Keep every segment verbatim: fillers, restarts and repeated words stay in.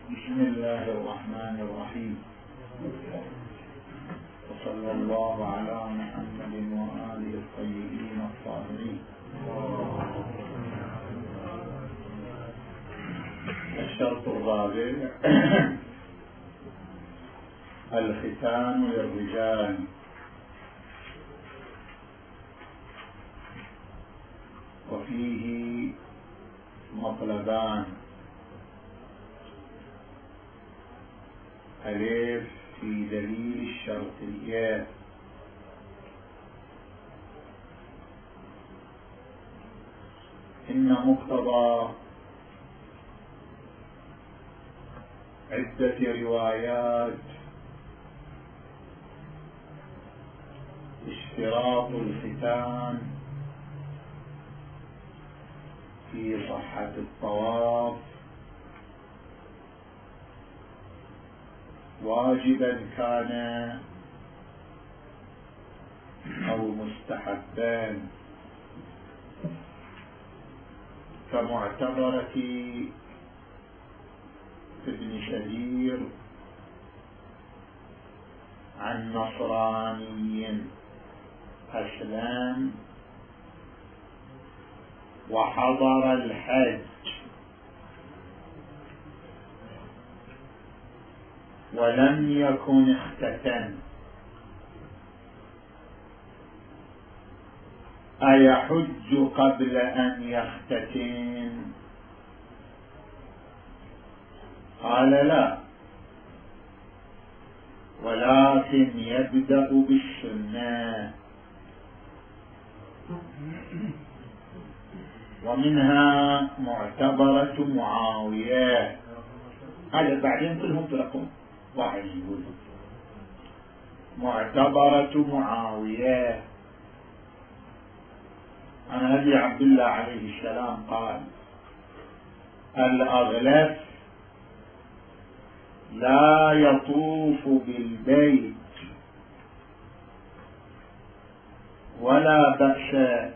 بسم الله الرحمن الرحيم، وصلى الله على محمد وآله الطيبين الطاهرين. الشرط الرابع الختان للرجال، وفيه مطلبان: ألف في دليل الشرطية، إن مقتضى عدة روايات اشتراط الختان في صحة الطواف واجبا كان أو مستحبا، كمعتبرة ابن شهير عن نصراني أسلم وحضر الحج ولم يكن اختتن، أيحج قبل أن يختتن؟ قال لا، ولكن يبدأ بالسنة. ومنها معتبرة معاوية، هذا بعدين كلهم فرقوا واحد يقول معتبرة معاوية عن أبي عبد الله عليه السلام قال: الأغلف لا يطوف بالبيت ولا بأس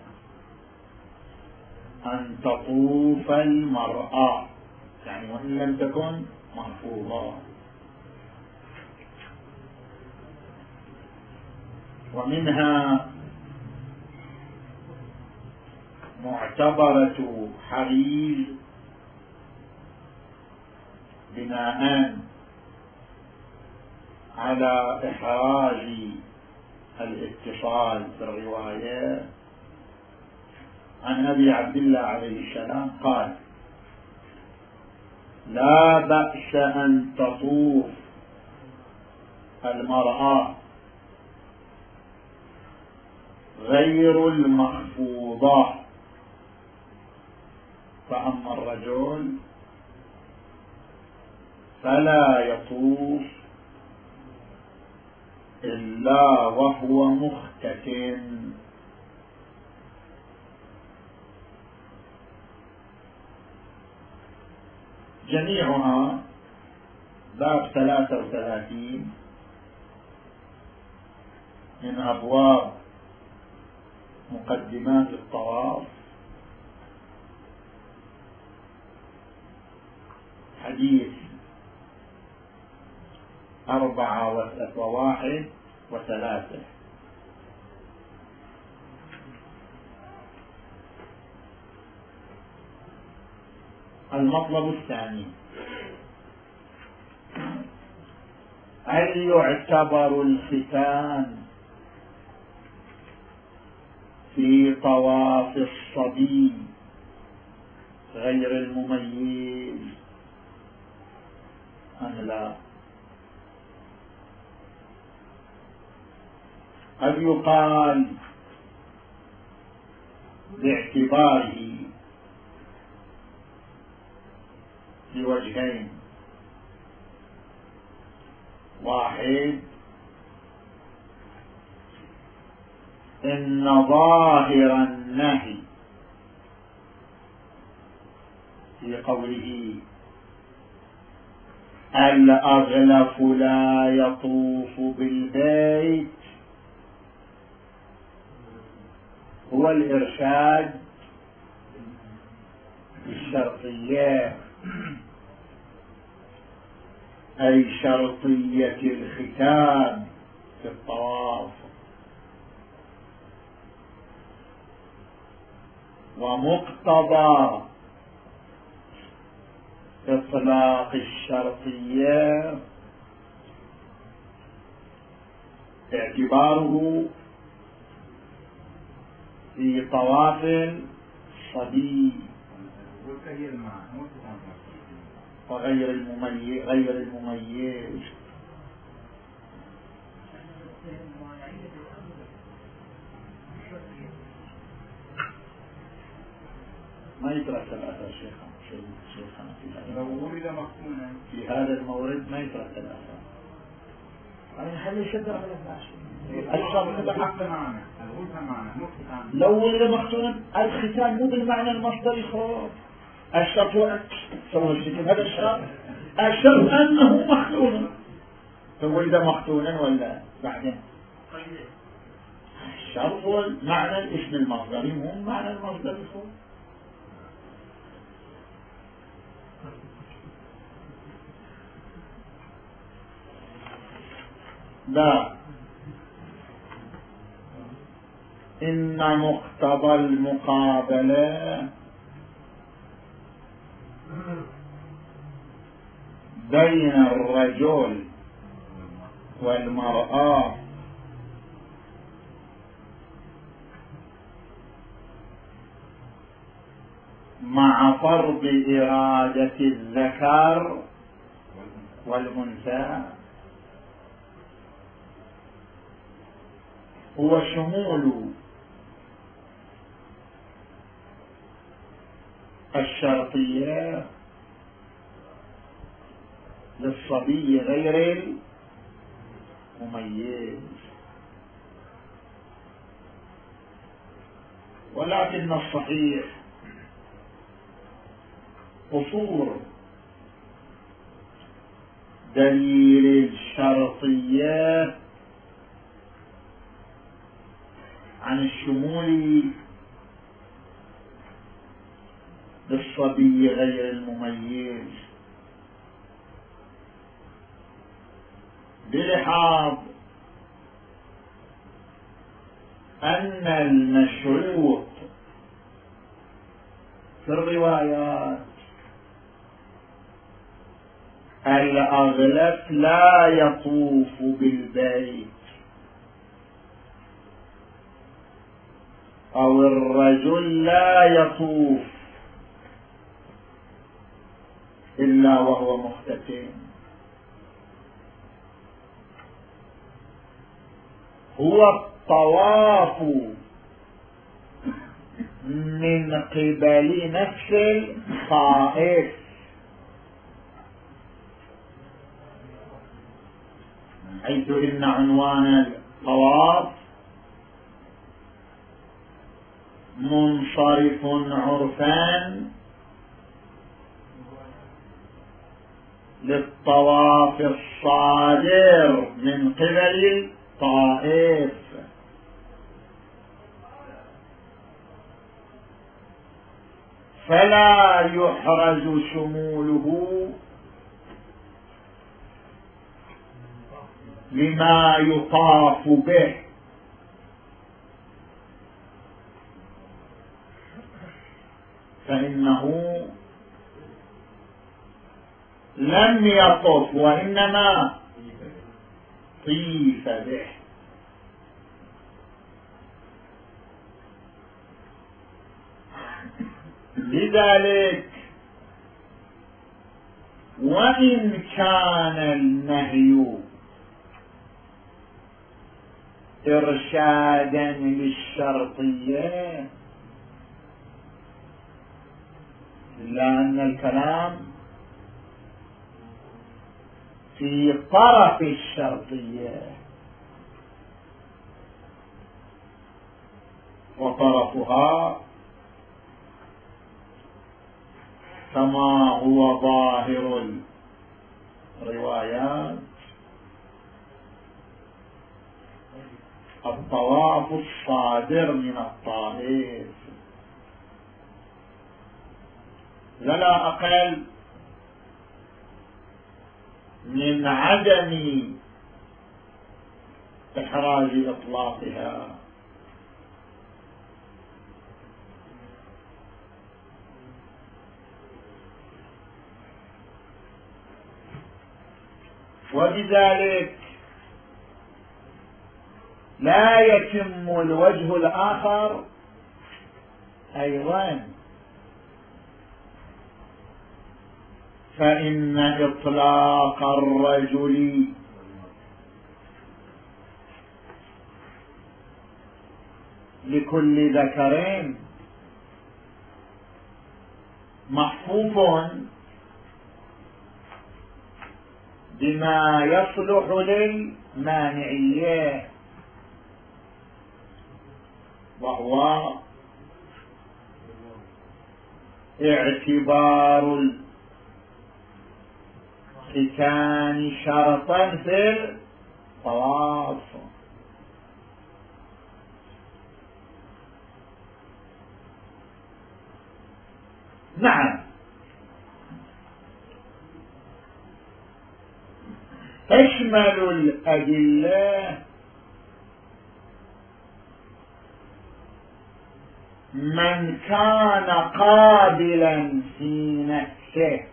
أن تطوف المرأة، يعني وإن لم تكن محفوظة. ومنها معتبرة حريز بناء على إحراز الاتصال في الرواية عن أبي عبد الله عليه السلام قال: لا بأس أن تطوف المرأة غير المخفوضة، فأما الرجل فلا يطوف إلا وهو مختتن. جميعها باب ثلاثة وثلاثين من أبواب مقدمات الطواف، حديث أربعة وواحد وثلاثة. المطلب الثاني: هل يعتبر الختان في طواف الصبي غير المميز أم لا؟ هل يقال باعتباره لوجهين: واحد، إن ظاهر النهي في قوله الأغلف لا يطوف بالبيت هو الإرشاد بالشرطية، أي شرطية الختام في الطواف، ومقتضى إطلاق الشرطية اعتباره في طواف الصبي وغير المميز غير المميز. ما يترك الأثر شيخنا شيخنا في لو ولد مختونا في هذا المورد ما يترك الأثر. يعني هل يشد على الختان؟ لو ولد مختونا الختان مو بالمعنى المصدري خالص. الشرط هذا الشرط الشرط أنه مختون، فولد مختونا ولا بعدين الشرط هو معنى الاسم المصدري مو معنى المصدري خالص. لا، إن مقتضى المقابلة بين الرجل والمرأة مع فرض إرادة الذكر والأنثى هو شمول الشرطية للصبي غير المميز. ولكن الصحيح قصور دليل الشرطية عن الشمول للصبي غير المميز، بلحاظ أن المشروط في الروايات الأغلب لا يطوف بالبيت، أو الرجل لا يطوف إلا وهو مختتن. هو الطواف من قبل نفس الخائف، حيث إن عنوان الطواف منصرف عرفان للطواف الصادر من قبل الطائف، فلا يحرز شموله لما يطاف به، فإنه لم يطف وإنما طيف به. لذلك وإن كان النهي إرشادا للشرطية إلا أن الكلام في طرف الشرطية، وطرفها كما هو ظاهر الروايات الطواف الصادر من الطائف، لا لا أقل من عدم إحراج إطلاقها. وبذلك لا يتم الوجه الآخر أيضا، فإن إطلاق الرجل لكل ذكر محفوظ بما يصلح للمانعية، وهو اعتبار الختان شرطا في الطواف. نعم، تشمل الأدلة من كان قابلا في نفسه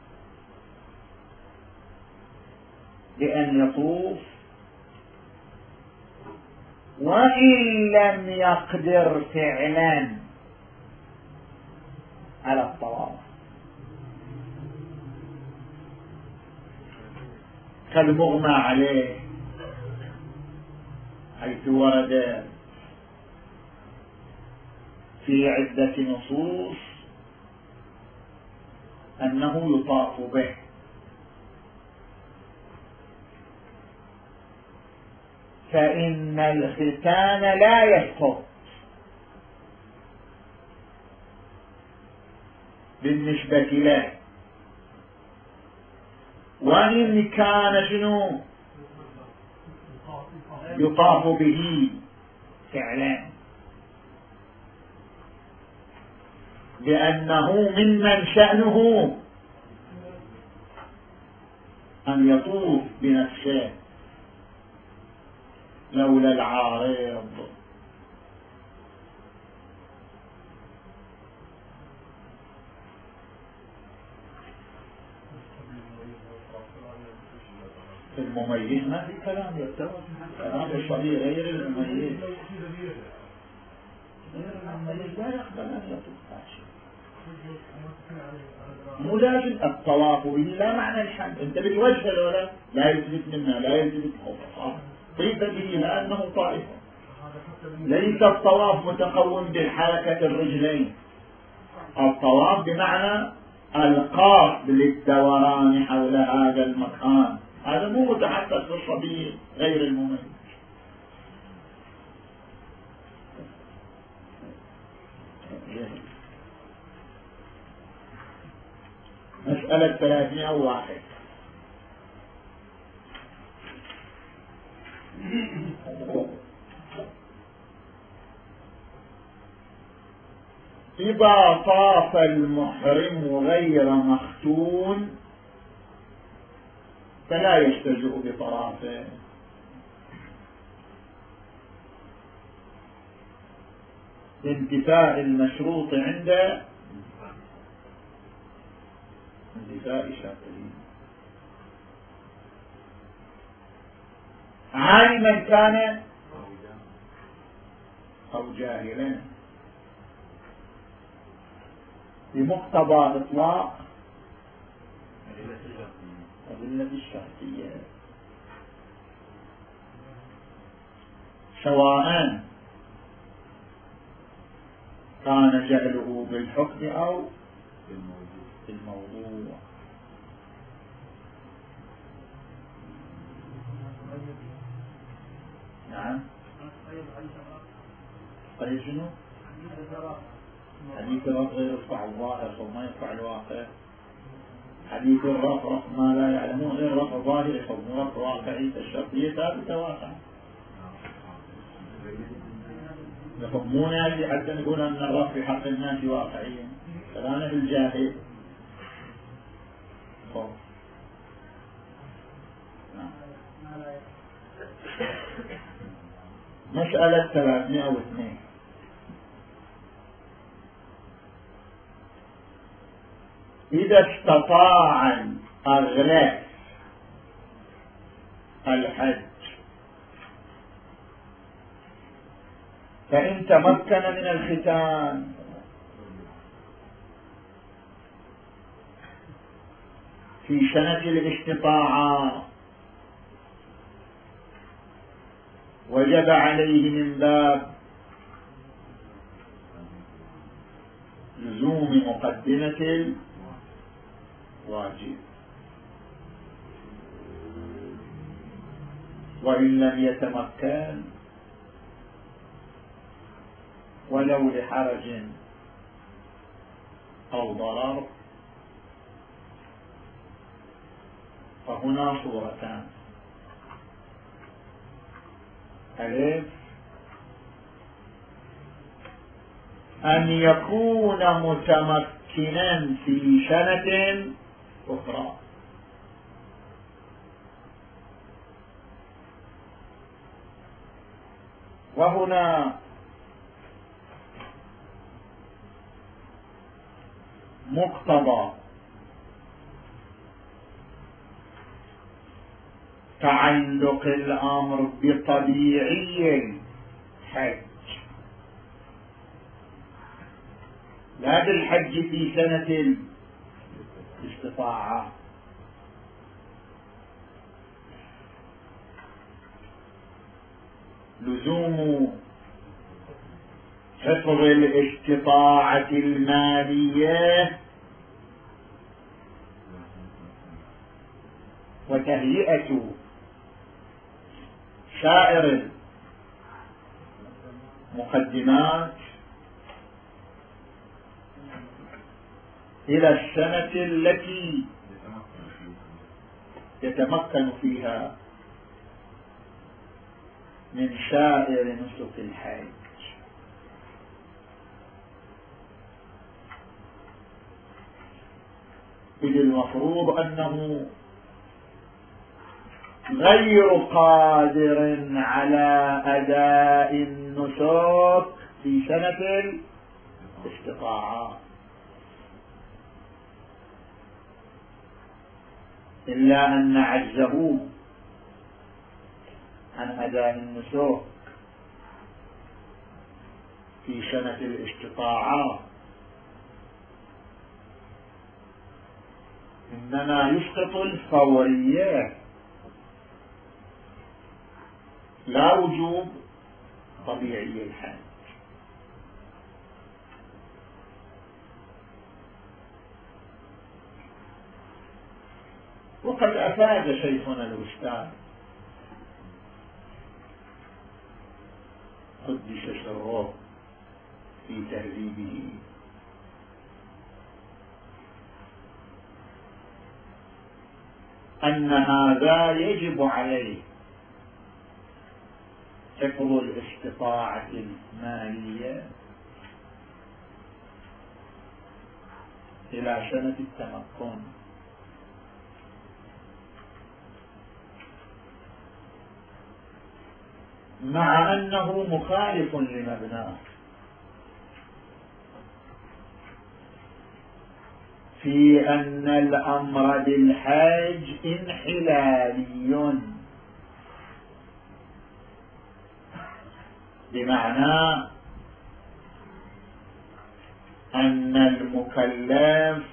بأن يطوف، وإن لم يقدر فعلا على الطواف، كالمغمى عليه، حيث ورد في عدة نصوص أنه يطاف به. فإن الختان لا يسقط بالنسبة له، وإن كان شنو يطاف به فعلا، لأنه ممن شأنه أن يطوف بنفسه لولا العارض. المميز ما في كلام يعتبر كلام الصبي غير المميز، غير المميز لا يقبل أن يطوف باشا. مو لازم الطواف به لا معنى الحمد، انت بتوجه ولا لا يلتفت منا، لا يلتفت خوفا طيب به لأنه طائف. ليس الطواف متقوم بحركة الرجلين، الطواف بمعنى القاصد للدوران حول هذا المكان، هذا مو متحدث بالصبي غير المميز. مسألة ثلاثمائة وواحد. إذا طاف المحرم غير مختون فلا يستجئ بطرافه، لانتفاء المشروط عند انتفاء شرطه. عالما كان أو جاهلا بمقتضى إطلاق أدلة الشرطية، سواء كان جهله بالحكم أو بالموضوع. نعم، قيل شنو؟ حديث الرفع يرفع الظاهر وما يرفع الواقع. حديث الرفع رفع ما لا يعلمون غير رفع ظاهر يحكم رفع واقعي، الشرطية ثابتة واقعة. يحكمون هذه حتى نقول أن الرفع في حق الناس واقعيا، فلانا بالجاهل. مسألة ثلاثمائة واثنين. إذا استطاع الأغلاف الحج فإن تمكن من الختان في سنة الاستطاعة وجب عليه من باب لزوم مقدمة الواجب، وإن لم يتمكن ولو لحرج أو ضرر فهنا صورتان: ألف أن يكون متمكنا في سنة أخرى، وهنا مقتضى تعلق الأمر بطبيعي الحج لا بالحج في سنة الاستطاعة. لزوم حفظ الاستطاعة المالية وتهيئة سائر المقدمات إلى السنة التي يتمكن فيها من سائر نسك الحج. إذ المفروض أنه غير قادر على أداء النسك في سنة الاستطاعة إلا أن عجزه عن أداء النسك في سنة الاستطاعة إنما يسقط الفورية لا وجوب طبيعي الحج. وقد أفاد شيخنا الأستاذ قدس سره في تهذيبه أن هذا يجب عليه حفظ الاستطاعة المالية إلى سنة التمكن، مع أنه مخالف لمبناه في أن الأمر بالحج انحلالي، بمعنى أن المكلف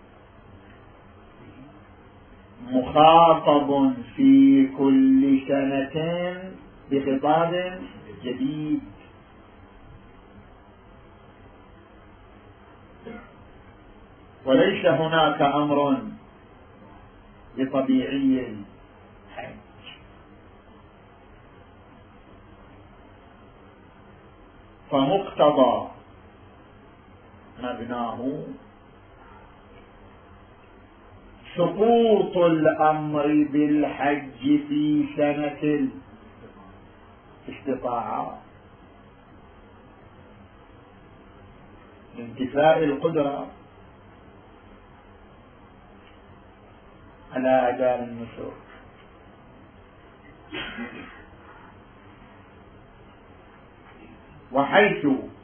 مخاطب في كل سنة بخطاب جديد، وليس هناك أمر بطبيعي الحج. فمقتضى مبناه سقوط الأمر بالحج في سنة الاستطاعة لانتفاء القدرة على أداء النسك. وحيث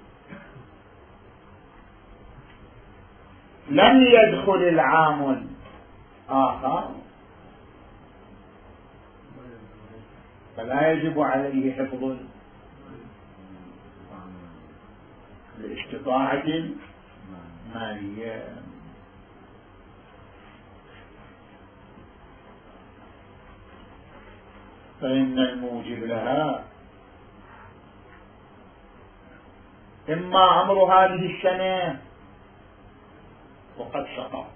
لم يدخل العام الآخر فلا يجب عليه حفظ الاستطاعة المالية. فإن الموجب لها إما أمر هذه السنة وقد سقط،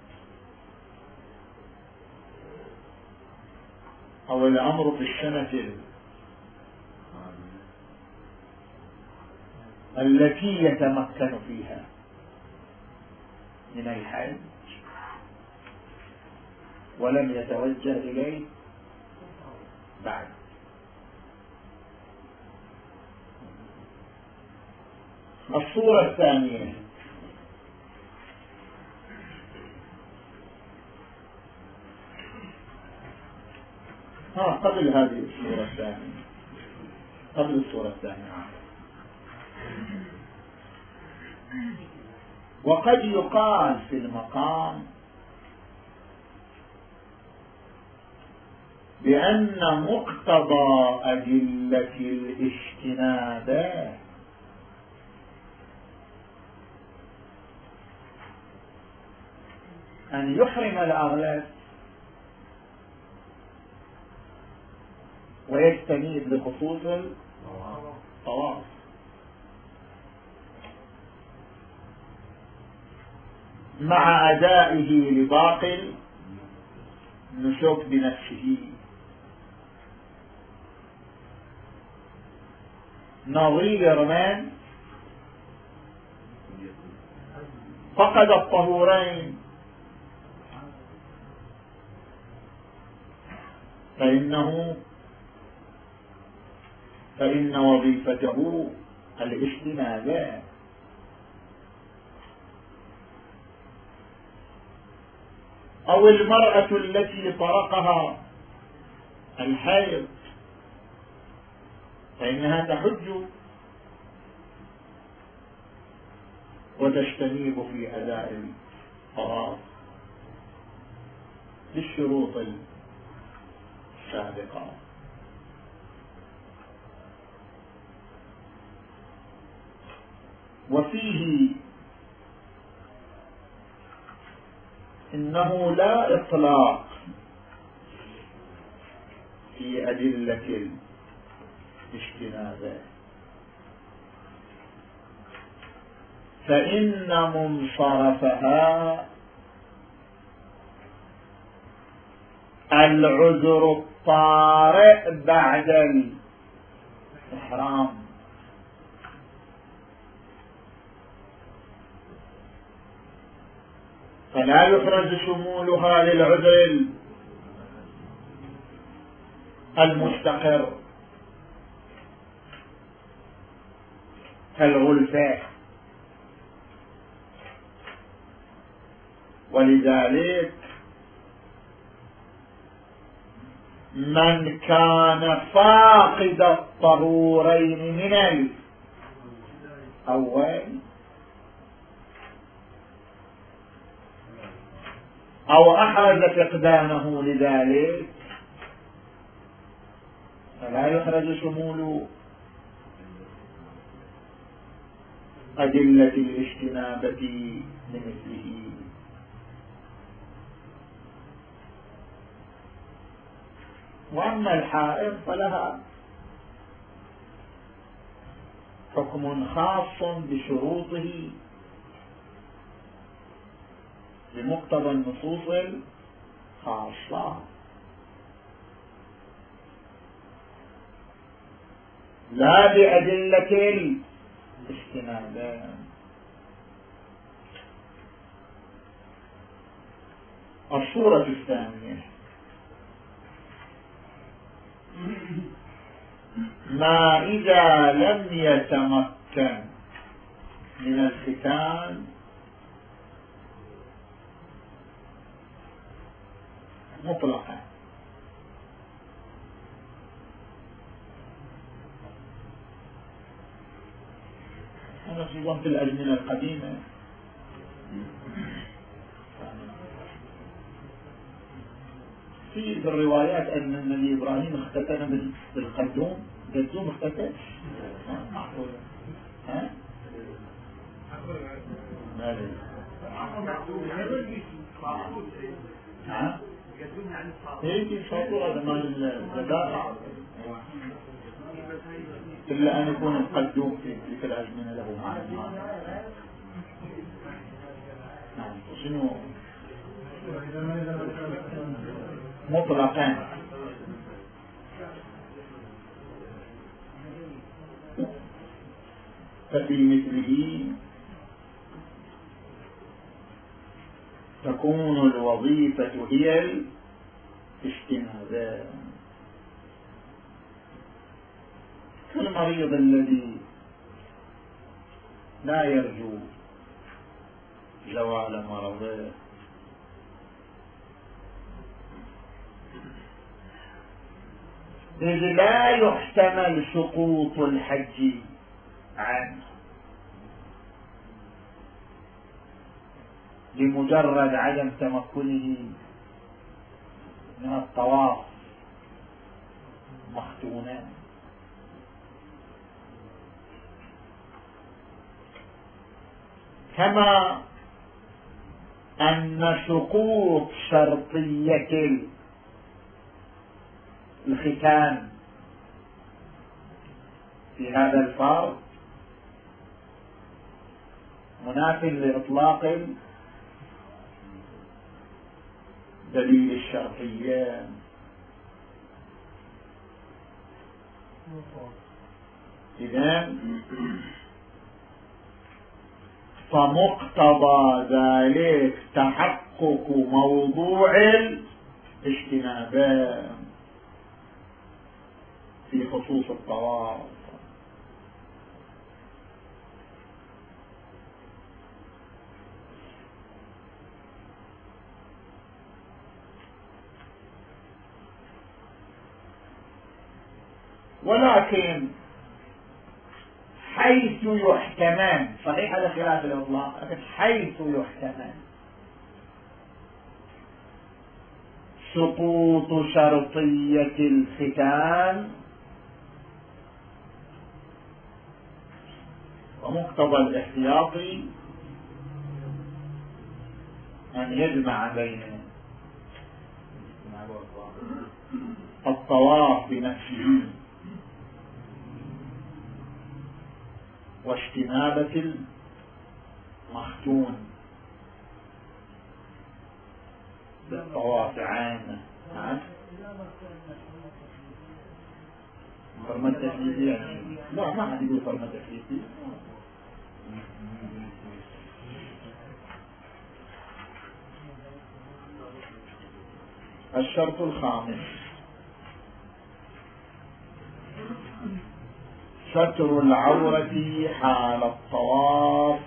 أو الأمر في السنة التي يتمكن فيها من الحج ولم يتوجه إليه بعد. الصورة الثانية ها قبل هذه الصورة الثانية قبل الصورة الثانية وقد يقال في المقام بأن مقتضى أدلة الاجتناب أن يحرم الأغلب ويستنيب بخصوص الطواف، مع أدائه لباقي النسك بنفسه. نظير من فقد الطهورين فإنه فإن وظيفته الاجتناب. أو المرأة التي طرقها الحيض فإنها تحج وتجتنب في أداء الطواف بالشروط السابقة. وفيه إنه لا إطلاق في أدلة الاجتناب، فإن منصرفها العذر الطارئ بعد الإحرام، فلا يحرز شمولها للعذر المستقر كالغلفة. ولذلك من كان فاقد الطهورين من الأول أو أحرز فقدانه لذلك فلا يحرز شمول أدلة الاجتنابة لمثله. وأما الحائض فلها حكم خاص بشروطه بمقتضى النصوص الخاصة، لا بأدلة الاجتناب. الصورة الثانية ما إذا لم يتمكن من الختان مطلقا، خصوصا في الأزمنة القديمة. في الروايات أن النبي إبراهيم اختتن بالقدوم. قدوم اختتن معقول؟ ها؟ ما لي ها؟ هيك شاطر هذا مال الذبائح، إلا أن يكون القدوم في تلك الأزمنة له معنى. نعم. شنو مطلقا؟ ففي مثله تكون الوظيفة هي الاجتناب. كالمريض الذي لا يرجو زوال مرضه، إذ لا يحتمل سقوط الحج عنه لمجرد عدم تمكنه من الطواف مختونا. كما أن سقوط شرطية الختان في هذا الفرض مناف لإطلاق دليل الشرطية. إذن فمقتضى ذلك تحقق موضوع الاجتناب في خصوص الطواف. ولكن حيث يحتمل، صحيح هذا خلاف الإطلاق، لكن حيث يحتمل سقوط شرطية الختان ومقتضى الاحتياط أن يجمع بين الطواف بنفسه واجتنابة المختون بالطواف عامة. فرمة تكليفية يعني لا، ما حد يقول فرمة تكليفية. الشرط الخامس ستر العورة حال الطواف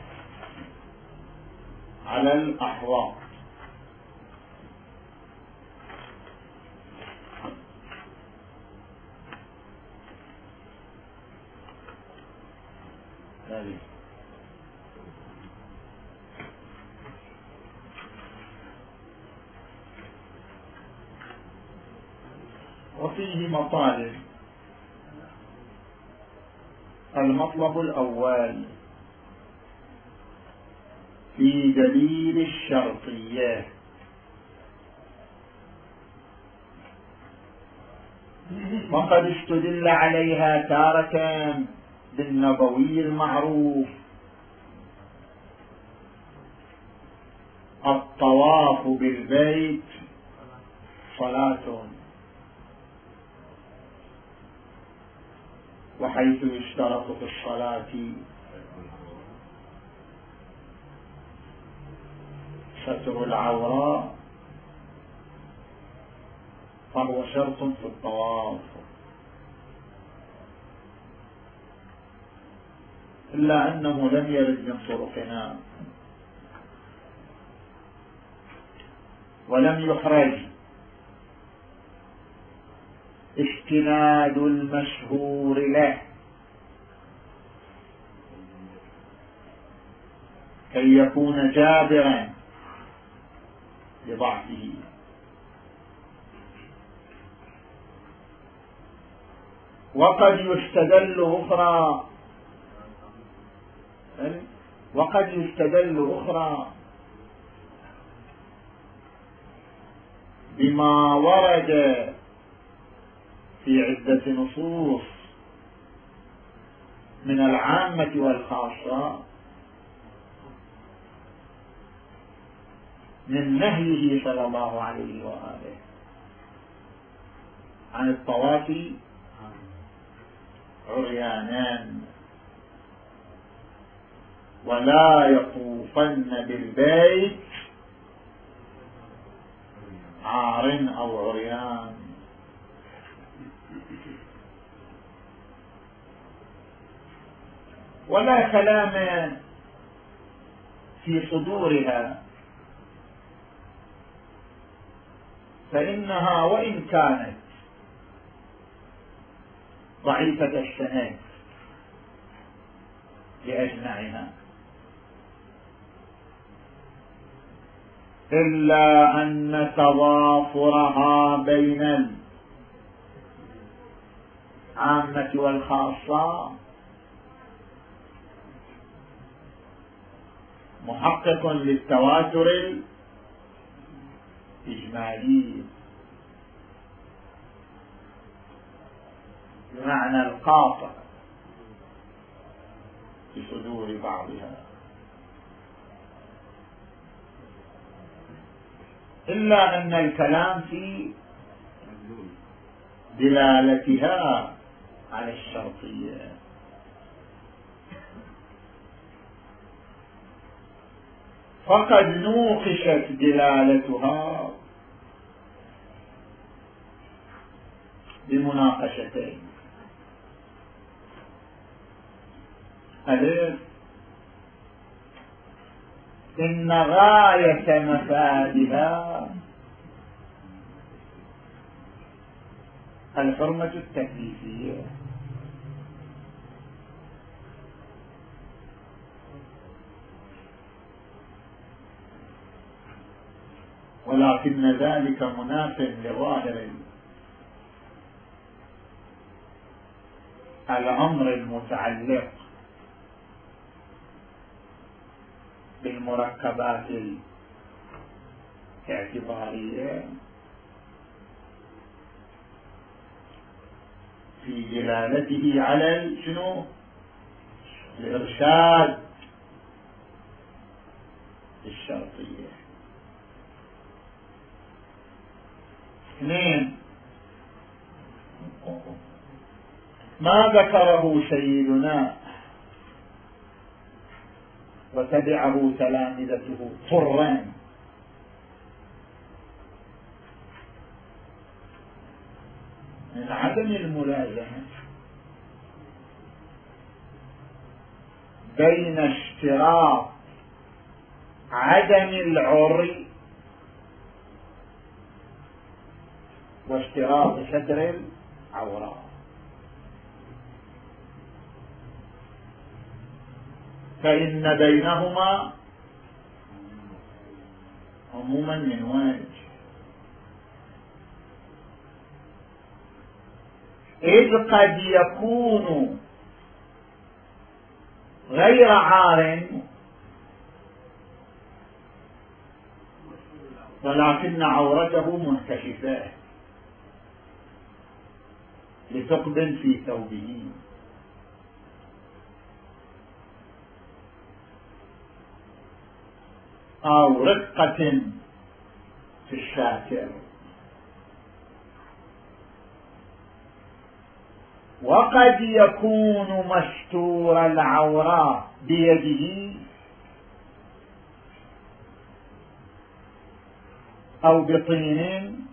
على الأحواض. وفيه مطالب. المطلب الأول في دليل الشرطية، وقد استدل عليها تارة بالنبوي المعروف: الطواف بالبيت صلاة، وحيث يشترط في الصلاة ستر العورة فهو شرط في الطواف، إلا أنه لم يرد من طرقنا، ولم يحرج استناد المشهور له كي يكون جابرا لضعفه. وقد يستدل أخرى وقد يستدل أخرى بما ورد في عدة نصوص من العامة والخاصة من نهيه صلى الله عليه وآله عن الطواف عريانان، ولا يطوفن بالبيت عار أو عريان. ولا كلام في صدورها، فإنها وإن كانت ضعيفة السند بأجمعها إلا أن تضافرها بين العامة والخاصة محقق للتواتر الإجمالي، بمعنى القاطع بصدور بعضها، إلا أن الكلام في دلالتها على الشرطية. فقد نوقشت دلالتها بمناقشتين: ألف، إن غاية مفادها الحرمة التكليفية، ولكن ذلك مناف لظاهر الأمر المتعلق بالمركبات الاعتبارية في دلالته على شنو؟ الإرشاد الشرطية. اثنين، ما ذكره سيدنا وتبعه تلامذته طرا من عدم الملازمة بين اشتراط عدم العري واشتراط ستر العورات، فإن بينهما عموما من وجه، إذ قد يكون غير عار ولكن عورته منكشفة لثقب في ثوبه، أو رقة في الشاكر. وقد يكون مستور العورة بيده أو بطين،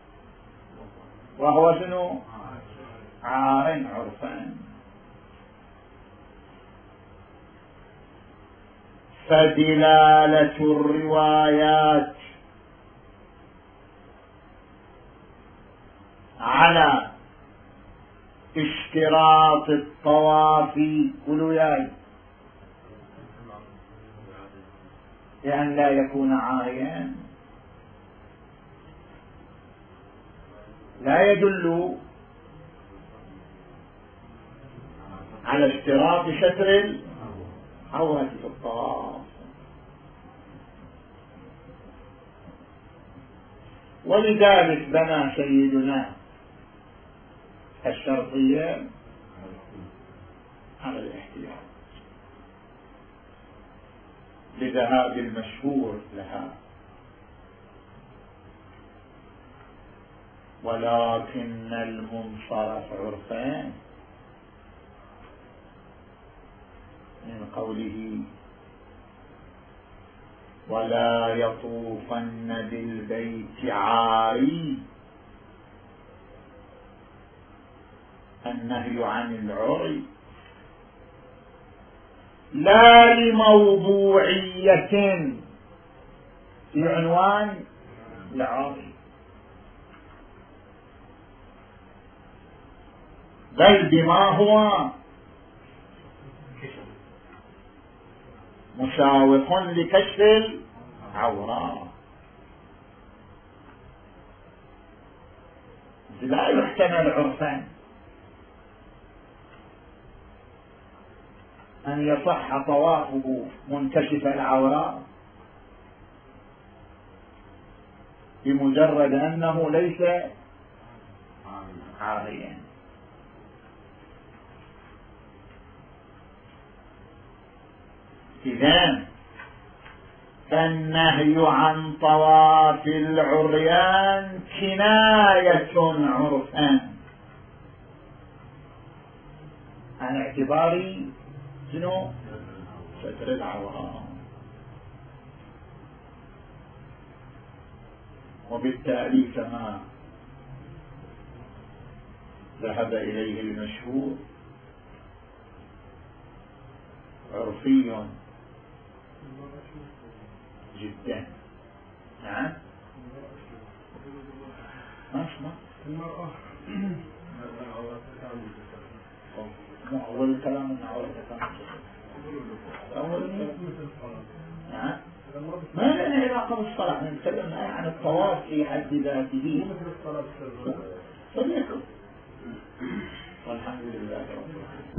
وهو شنو؟ عار عرفان. فدلالة الروايات على اشتراط الطواف كل وياي لأن لا يكون عاريا لا يدل على اشتراط ستر العورة في الطواف. ولذلك بنى سيدنا الشرطية على الاحتياط لذهاب المشهور لها، ولكن المنصرف عرفان من قوله ولا يطوفن بالبيت عاري، النهي عن العري لا لموضوعية في عنوان العري، بل بما هو مشاوق لكشف العورة. لا يحتمل عرفا أن يصح طوافه منكشف العورة بمجرد أنه ليس عاريا. إذن فالنهي عن طواف العريان كناية عرفا عن اعتبار شنو؟ ستر العورة، وبالتالي كما ذهب إليه المشهور عرفي جدا. نعم ما اسمع المرأة أول الكلام من عورة أول نعم ما لنا علاقة بالصلاة، نتكلم الآن عن الطواف في حد ذاته فليكن. والحمد لله رب العالمين.